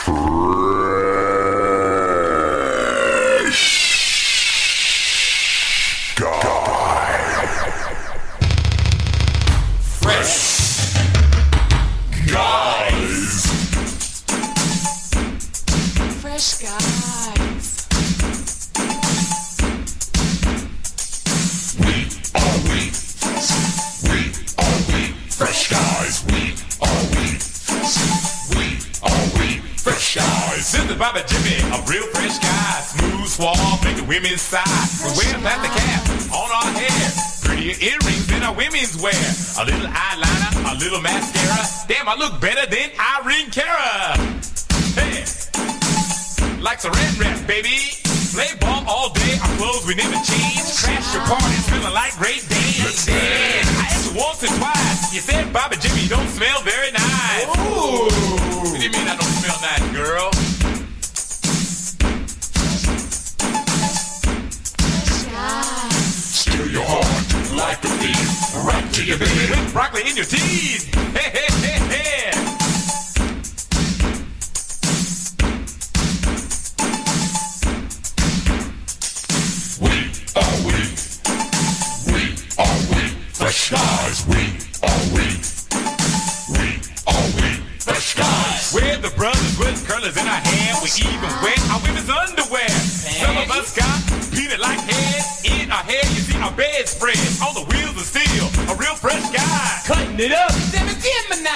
Bobby Jimmy, a real fresh guy, smooth suave, make the women's sigh. We wear past the cap on our hair, prettier earrings than our women's wear. A little eyeliner, a little mascara. Damn, I look better than Irene Cara. Hey, like saran wrap, baby. Play ball all day, our clothes we never change. Crash your parties, feeling like great days. I asked you once or twice. You said, Bobby Jimmy, you don't smell very nice. Ooh, what do you mean I don't smell nice, girl? Steal your heart like a thief, right to your bed. With broccoli in your teeth. Hey, hey, hey, hey. We are we. Fresh skies, we are we. We are we. Fresh skies. We're the brothers with curlers in our hair. We even wear our women's underwear. Some of us got peanut like head. In our hair, you see our bedspread. On the wheels of steel, a real fresh guy. Cutting it up, Gemini.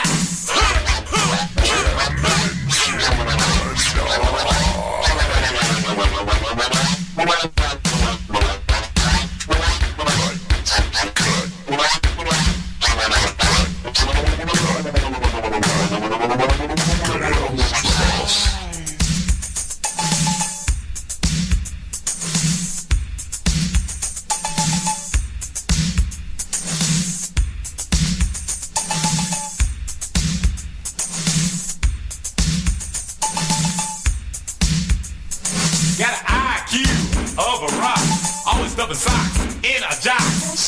Got an IQ of a rock. Always stuffing socks in our jocks.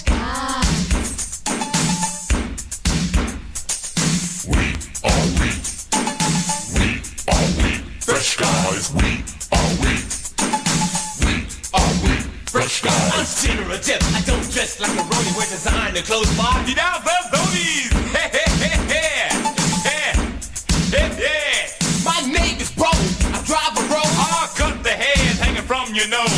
We are we. We are we. Fresh skies, we are we. We are we. Fresh skies. I'm General Tip. I don't dress like a roadie. Wear designer clothes by. You down those zonies. Hey, hey, hey, hey. Hey, hey, hey. My name is Bro. I drive a road. I'll cut the head hanging from your nose.